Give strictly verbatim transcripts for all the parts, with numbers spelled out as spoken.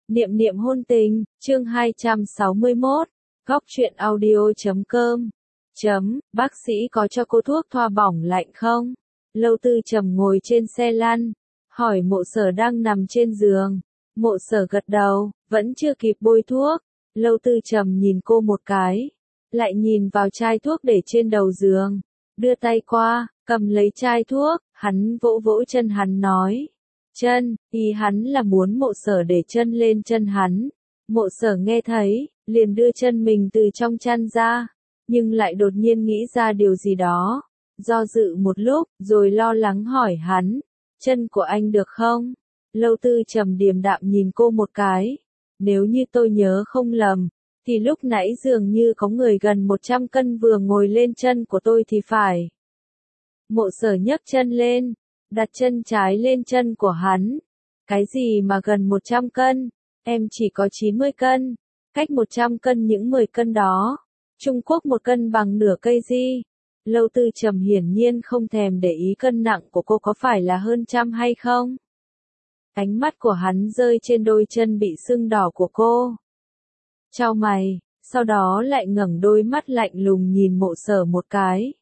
Niệm niệm hôn tình, chương hai trăm sáu mươi mốt, góc truyện audio chấm com. Chấm, bác sĩ có cho cô thuốc thoa bỏng lạnh không? Lâu Tư Trầm ngồi trên xe lăn, hỏi Mộ Sở đang nằm trên giường. Mộ Sở gật đầu, vẫn chưa kịp bôi thuốc. Lâu Tư Trầm nhìn cô một cái, lại nhìn vào chai thuốc để trên đầu giường, đưa tay qua, cầm lấy chai thuốc, hắn vỗ vỗ chân hắn nói. Chân, ý hắn là muốn Mộ Sở để chân lên chân hắn. Mộ Sở nghe thấy, liền đưa chân mình từ trong chăn ra, nhưng lại đột nhiên nghĩ ra điều gì đó. Do dự một lúc, rồi lo lắng hỏi hắn, chân của anh được không? Lâu Tư Trầm điềm đạm nhìn cô một cái. Nếu như tôi nhớ không lầm, thì lúc nãy dường như có người gần một trăm cân vừa ngồi lên chân của tôi thì phải. Mộ Sở nhấc chân lên, đặt chân trái lên chân của hắn. Cái gì mà gần một trăm cân? Em chỉ có chín mươi cân. Cách một trăm cân những mười cân đó. Trung Quốc một cân bằng nửa cây di. Lâu Tư Trầm hiển nhiên không thèm để ý cân nặng của cô có phải là hơn trăm hay không. Ánh mắt của hắn rơi trên đôi chân bị sưng đỏ của cô. Chau mày, sau đó lại ngẩng đôi mắt lạnh lùng nhìn Mộ Sở một cái.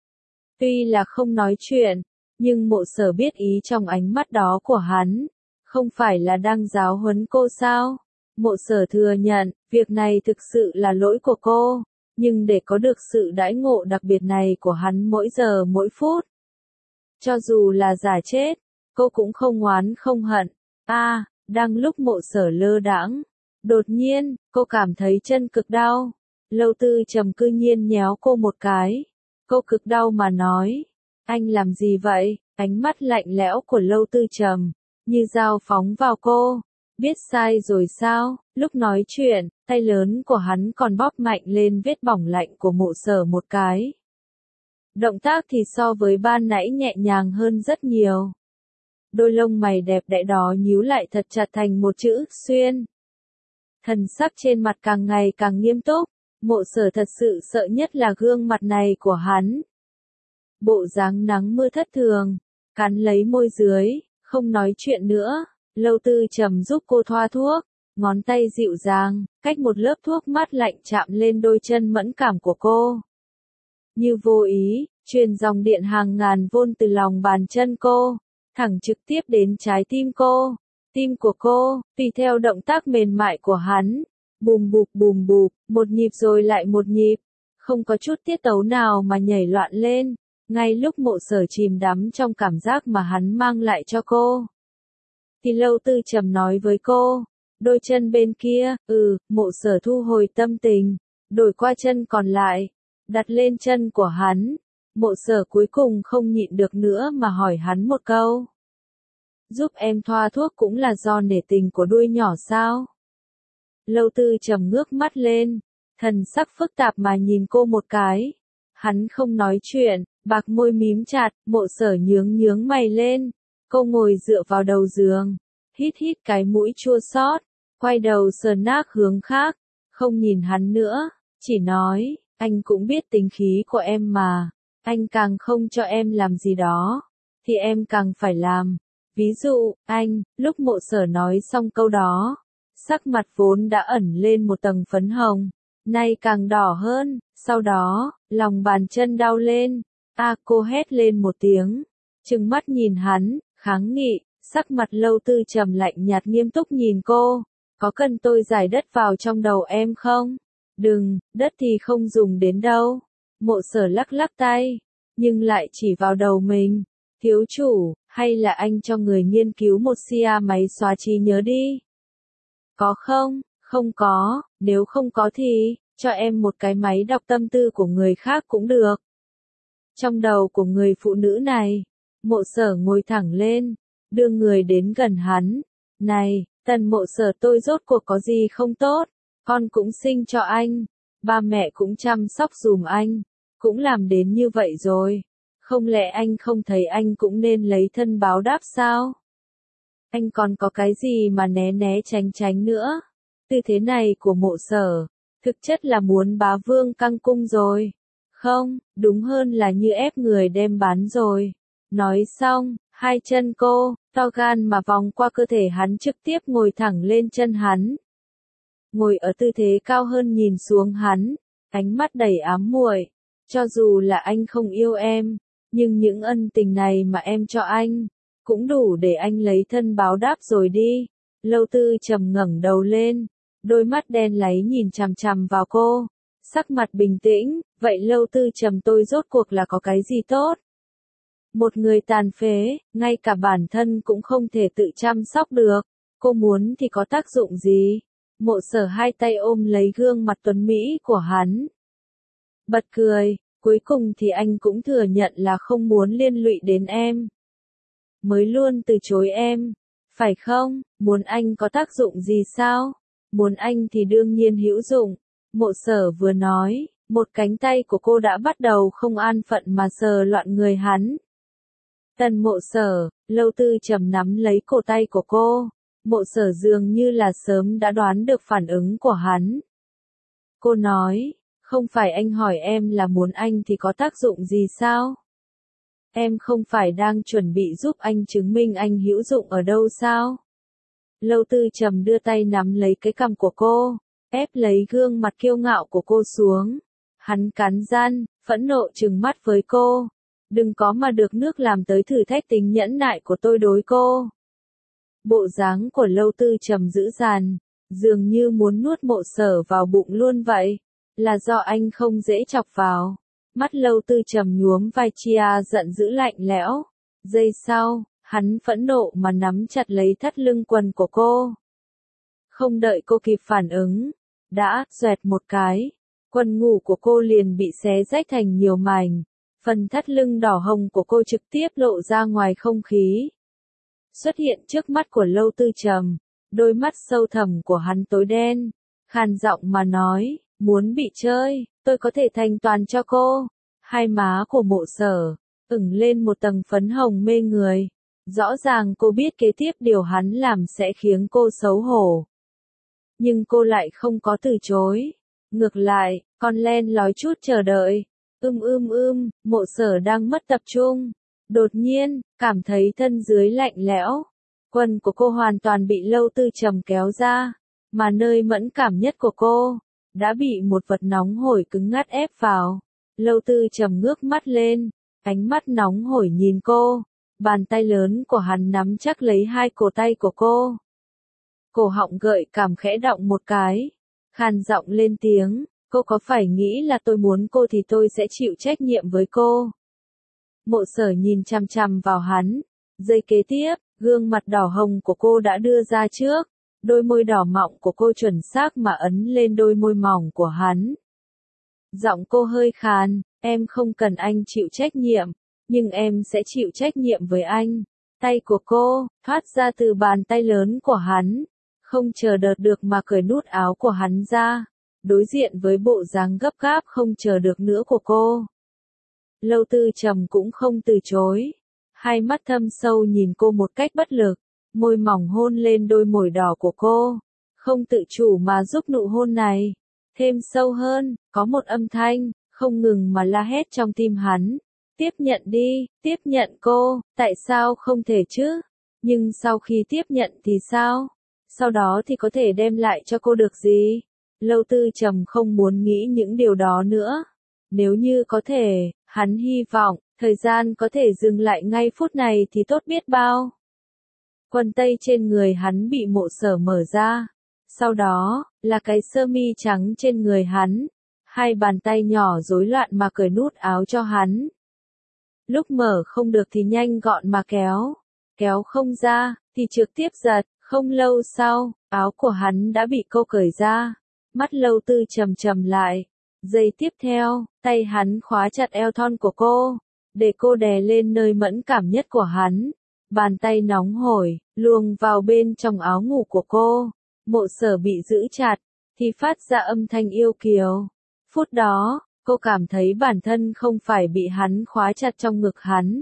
Tuy là không nói chuyện, nhưng Mộ Sở biết ý trong ánh mắt đó của hắn. Không phải là đang giáo huấn cô sao? Mộ Sở thừa nhận, việc này thực sự là lỗi của cô. Nhưng để có được sự đãi ngộ đặc biệt này của hắn mỗi giờ mỗi phút. Cho dù là giả chết, cô cũng không oán không hận. A, à, đang lúc Mộ Sở lơ đãng, đột nhiên, cô cảm thấy chân cực đau. Lâu Tư Trầm cư nhiên nhéo cô một cái. Cô cực đau mà nói, anh làm gì vậy? Ánh mắt lạnh lẽo của Lâu Tư Trầm, như dao phóng vào cô. Biết sai rồi sao? Lúc nói chuyện, tay lớn của hắn còn bóp mạnh lên vết bỏng lạnh của Mộ Sở một cái. Động tác thì so với ban nãy nhẹ nhàng hơn rất nhiều. Đôi lông mày đẹp đẽ đó nhíu lại thật chặt thành một chữ xuyên. Thần sắc trên mặt càng ngày càng nghiêm túc. Mộ Sở thật sự sợ nhất là gương mặt này của hắn. Bộ dáng nắng mưa thất thường, cắn lấy môi dưới, không nói chuyện nữa. Lâu Tư Trầm giúp cô thoa thuốc, ngón tay dịu dàng, cách một lớp thuốc mát lạnh chạm lên đôi chân mẫn cảm của cô. Như vô ý, truyền dòng điện hàng ngàn vôn từ lòng bàn chân cô, thẳng trực tiếp đến trái tim cô. Tim của cô, tùy theo động tác mềm mại của hắn, bùm bụp bùm bụp, một nhịp rồi lại một nhịp, không có chút tiết tấu nào mà nhảy loạn lên, ngay lúc Mộ Sở chìm đắm trong cảm giác mà hắn mang lại cho cô. Thì Lâu Tư Trầm nói với cô, đôi chân bên kia, ừ, Mộ Sở thu hồi tâm tình, đổi qua chân còn lại, đặt lên chân của hắn. Mộ Sở cuối cùng không nhịn được nữa mà hỏi hắn một câu. Giúp em thoa thuốc cũng là do nể tình của đuôi nhỏ sao? Lâu Tư Trầm ngước mắt lên, thần sắc phức tạp mà nhìn cô một cái. Hắn không nói chuyện, bạc môi mím chặt, Mộ Sở nhướng nhướng mày lên. Cô ngồi dựa vào đầu giường, hít hít cái mũi chua xót, quay đầu sờ nác hướng khác, không nhìn hắn nữa, chỉ nói, anh cũng biết tính khí của em mà, anh càng không cho em làm gì đó, thì em càng phải làm. Ví dụ, anh, lúc Mộ Sở nói xong câu đó, sắc mặt vốn đã ẩn lên một tầng phấn hồng, nay càng đỏ hơn, sau đó, lòng bàn chân đau lên, a à, cô hét lên một tiếng, trừng mắt nhìn hắn, kháng nghị, sắc mặt Lâu Tư Trầm lạnh nhạt nghiêm túc nhìn cô, có cần tôi giải đất vào trong đầu em không? Đừng, đất thì không dùng đến đâu. Mộ Sở lắc lắc tay, nhưng lại chỉ vào đầu mình, thiếu chủ, hay là anh cho người nghiên cứu một xia máy xóa trí nhớ đi? Có không? Không có, nếu không có thì, cho em một cái máy đọc tâm tư của người khác cũng được. Trong đầu của người phụ nữ này, Mộ Sở ngồi thẳng lên, đưa người đến gần hắn. Này, Tần Mộ Sở, tôi rốt cuộc có gì không tốt? Con cũng sinh cho anh, ba mẹ cũng chăm sóc dùm anh, cũng làm đến như vậy rồi. Không lẽ anh không thấy anh cũng nên lấy thân báo đáp sao? Anh còn có cái gì mà né né tránh tránh nữa? Tư thế này của Mộ Sở, thực chất là muốn bá vương căng cung rồi. Không, đúng hơn là như ép người đem bán rồi. Nói xong, Hai chân cô, to gan mà vòng qua cơ thể hắn trực tiếp ngồi thẳng lên chân hắn. Ngồi ở tư thế cao hơn nhìn xuống hắn, ánh mắt đầy ám muội. Cho dù là anh không yêu em, nhưng những ân tình này mà em cho anh, cũng đủ để anh lấy thân báo đáp rồi đi. Lâu Tư Trầm ngẩng đầu lên, đôi mắt đen láy nhìn chằm chằm vào cô, sắc mặt bình tĩnh, vậy Lâu Tư Trầm tôi rốt cuộc là có cái gì tốt? Một người tàn phế, ngay cả bản thân cũng không thể tự chăm sóc được, cô muốn thì có tác dụng gì? Mộ Sở hai tay ôm lấy gương mặt tuấn mỹ của hắn. Bật cười, cuối cùng thì anh cũng thừa nhận là không muốn liên lụy đến em. Mới luôn từ chối em, phải không? Muốn anh có tác dụng gì sao? Muốn anh thì đương nhiên hữu dụng. Mộ Sở vừa nói, một cánh tay của cô đã bắt đầu không an phận mà sờ loạn người hắn. Tần Mộ Sở, Lâu Tư Trầm nắm lấy cổ tay của cô. Mộ Sở dường như là sớm đã đoán được phản ứng của hắn. Cô nói, không phải anh hỏi em là muốn anh thì có tác dụng gì sao? Em không phải đang chuẩn bị giúp anh chứng minh anh hữu dụng ở đâu sao? Lâu Tư Trầm đưa tay nắm lấy cái cằm của cô, ép lấy gương mặt kiêu ngạo của cô xuống. Hắn cắn răng, phẫn nộ trừng mắt với cô. Đừng có mà được nước làm tới thử thách tính nhẫn nại của tôi đối cô. Bộ dáng của Lâu Tư Trầm dữ dằn, dường như muốn nuốt Mộ Sở vào bụng luôn vậy. Là do anh không dễ chọc vào. Mắt Lâu Tư Trầm nhuốm vai chia giận dữ lạnh lẽo. Giây sau, hắn phẫn nộ mà nắm chặt lấy thắt lưng quần của cô. Không đợi cô kịp phản ứng, đã, xoẹt một cái, quần ngủ của cô liền bị xé rách thành nhiều mảnh. Phần thắt lưng đỏ hồng của cô trực tiếp lộ ra ngoài không khí. Xuất hiện trước mắt của Lâu Tư Trầm, đôi mắt sâu thẳm của hắn tối đen, khàn giọng mà nói, muốn bị chơi, tôi có thể thành toàn cho cô. Hai má của Mộ Sở ửng lên một tầng phấn hồng mê người. Rõ ràng cô biết kế tiếp điều hắn làm sẽ khiến cô xấu hổ. Nhưng cô lại không có từ chối. Ngược lại, còn len lói chút chờ đợi. Ưm ưm ưm, Mộ Sở đang mất tập trung. Đột nhiên, cảm thấy thân dưới lạnh lẽo. Quần của cô hoàn toàn bị Lâu Tư Trầm kéo ra. Mà nơi mẫn cảm nhất của cô, đã bị một vật nóng hổi cứng ngắt ép vào. Lâu Tư Trầm ngước mắt lên, ánh mắt nóng hổi nhìn cô. Bàn tay lớn của hắn nắm chắc lấy hai cổ tay của cô. Cổ họng gợi cảm khẽ động một cái. Khàn giọng lên tiếng, cô có phải nghĩ là tôi muốn cô thì tôi sẽ chịu trách nhiệm với cô? Mộ Sở nhìn chằm chằm vào hắn. Giây kế tiếp, gương mặt đỏ hồng của cô đã đưa ra trước. Đôi môi đỏ mọng của cô chuẩn xác mà ấn lên đôi môi mỏng của hắn. Giọng cô hơi khàn, em không cần anh chịu trách nhiệm, nhưng em sẽ chịu trách nhiệm với anh. Tay của cô, thoát ra từ bàn tay lớn của hắn, không chờ đợi được mà cởi nút áo của hắn ra, đối diện với bộ dáng gấp gáp không chờ được nữa của cô. Lâu Tư Trầm cũng không từ chối, hai mắt thâm sâu nhìn cô một cách bất lực, môi mỏng hôn lên đôi môi đỏ của cô, không tự chủ mà giúp nụ hôn này thêm sâu hơn, có một âm thanh không ngừng mà la hét trong tim hắn. Tiếp nhận đi, tiếp nhận cô, tại sao không thể chứ? Nhưng sau khi tiếp nhận thì sao? Sau đó thì có thể đem lại cho cô được gì? Lâu Tư Trầm không muốn nghĩ những điều đó nữa. Nếu như có thể, hắn hy vọng, thời gian có thể dừng lại ngay phút này thì tốt biết bao. Quần tây trên người hắn bị Mộ Sở mở ra. Sau đó, là cái sơ mi trắng trên người hắn. Hai bàn tay nhỏ rối loạn mà cởi nút áo cho hắn. Lúc mở không được thì nhanh gọn mà kéo. Kéo không ra, thì trực tiếp giật. Không lâu sau, áo của hắn đã bị cô cởi ra. Mắt Lâu Tư Trầm trầm lại. Giây tiếp theo, tay hắn khóa chặt eo thon của cô. Để cô đè lên nơi mẫn cảm nhất của hắn. Bàn tay nóng hổi, luồn vào bên trong áo ngủ của cô. Mộ Sở bị giữ chặt, thì phát ra âm thanh yêu kiều. Phút đó, cô cảm thấy bản thân không phải bị hắn khóa chặt trong ngực hắn,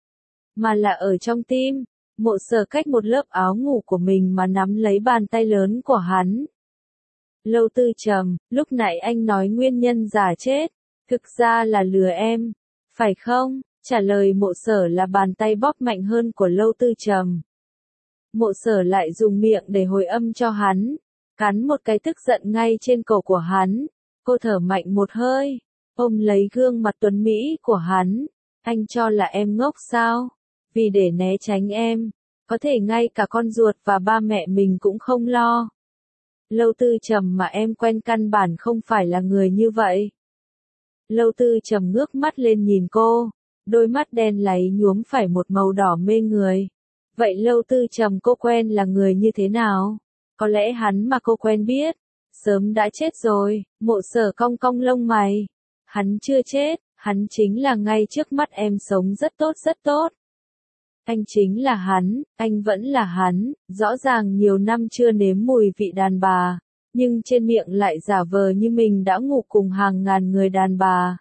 mà là ở trong tim. Mộ Sở cách một lớp áo ngủ của mình mà nắm lấy bàn tay lớn của hắn. Lâu Tư Trầm, lúc nãy anh nói nguyên nhân giả chết, thực ra là lừa em, phải không? Trả lời Mộ Sở là bàn tay bóp mạnh hơn của Lâu Tư Trầm. Mộ Sở lại dùng miệng để hồi âm cho hắn, cắn một cái tức giận ngay trên cổ của hắn. Cô thở mạnh một hơi, ôm lấy gương mặt tuấn mỹ của hắn. Anh cho là em ngốc sao? Vì để né tránh em, có thể ngay cả con ruột và ba mẹ mình cũng không lo. Lâu Tư Trầm mà em quen căn bản không phải là người như vậy. Lâu Tư Trầm ngước mắt lên nhìn cô, đôi mắt đen láy nhuốm phải một màu đỏ mê người. Vậy Lâu Tư Trầm cô quen là người như thế nào? Có lẽ hắn mà cô quen biết, sớm đã chết rồi. Mộ Sở cong cong lông mày. Hắn chưa chết, hắn chính là ngay trước mắt em sống rất tốt rất tốt. Anh chính là hắn, anh vẫn là hắn, rõ ràng nhiều năm chưa nếm mùi vị đàn bà, nhưng trên miệng lại giả vờ như mình đã ngủ cùng hàng ngàn người đàn bà.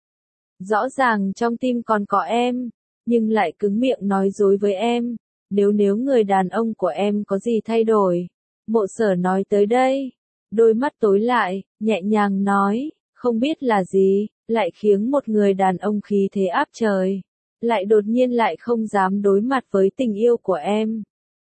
Rõ ràng trong tim còn có em, nhưng lại cứng miệng nói dối với em, nếu nếu người đàn ông của em có gì thay đổi. Mộ Sở nói tới đây, đôi mắt tối lại, nhẹ nhàng nói, không biết là gì, lại khiến một người đàn ông khí thế áp trời, lại đột nhiên lại không dám đối mặt với tình yêu của em.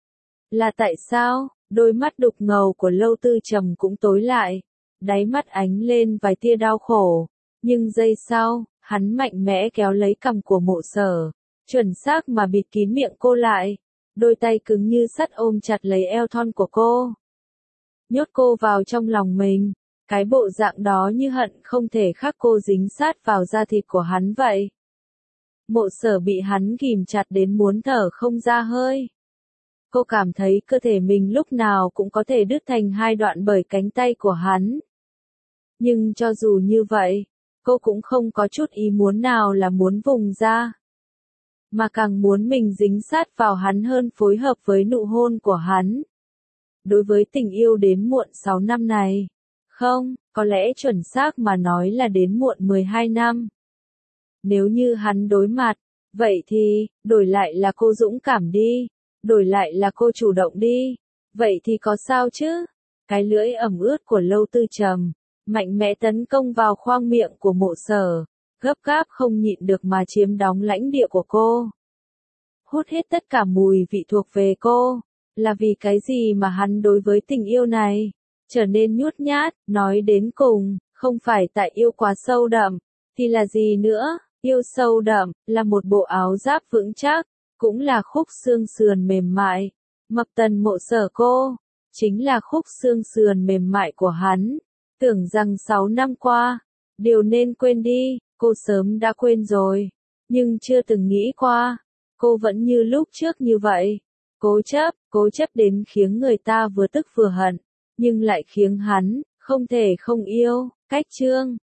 Là tại sao? Đôi mắt đục ngầu của Lâu Tư Trầm cũng tối lại, đáy mắt ánh lên vài tia đau khổ, nhưng giây sau, hắn mạnh mẽ kéo lấy cằm của Mộ Sở, chuẩn xác mà bịt kín miệng cô lại, đôi tay cứng như sắt ôm chặt lấy eo thon của cô. Nhốt cô vào trong lòng mình, cái bộ dạng đó như hận không thể khắc cô dính sát vào da thịt của hắn vậy. Mộ Sở bị hắn ghìm chặt đến muốn thở không ra hơi. Cô cảm thấy cơ thể mình lúc nào cũng có thể đứt thành hai đoạn bởi cánh tay của hắn. Nhưng cho dù như vậy, cô cũng không có chút ý muốn nào là muốn vùng ra. Mà càng muốn mình dính sát vào hắn hơn phối hợp với nụ hôn của hắn. Đối với tình yêu đến muộn sáu năm này, không, có lẽ chuẩn xác mà nói là đến muộn mười hai năm. Nếu như hắn đối mặt, vậy thì, đổi lại là cô dũng cảm đi, đổi lại là cô chủ động đi, vậy thì có sao chứ? Cái lưỡi ẩm ướt của Lâu Tư Trầm, mạnh mẽ tấn công vào khoang miệng của Mộ Sở, gấp gáp không nhịn được mà chiếm đóng lãnh địa của cô. Hút hết tất cả mùi vị thuộc về cô, là vì cái gì mà hắn đối với tình yêu này trở nên nhút nhát, nói đến cùng, không phải tại yêu quá sâu đậm, thì là gì nữa? Yêu sâu đậm, là một bộ áo giáp vững chắc, cũng là khúc xương sườn mềm mại. Mập Tần Mộ Sở cô, chính là khúc xương sườn mềm mại của hắn. Tưởng rằng sáu năm qua, điều nên quên đi, cô sớm đã quên rồi. Nhưng chưa từng nghĩ qua, cô vẫn như lúc trước như vậy. Cố chấp, cố chấp đến khiến người ta vừa tức vừa hận, nhưng lại khiến hắn, không thể không yêu. Cách chương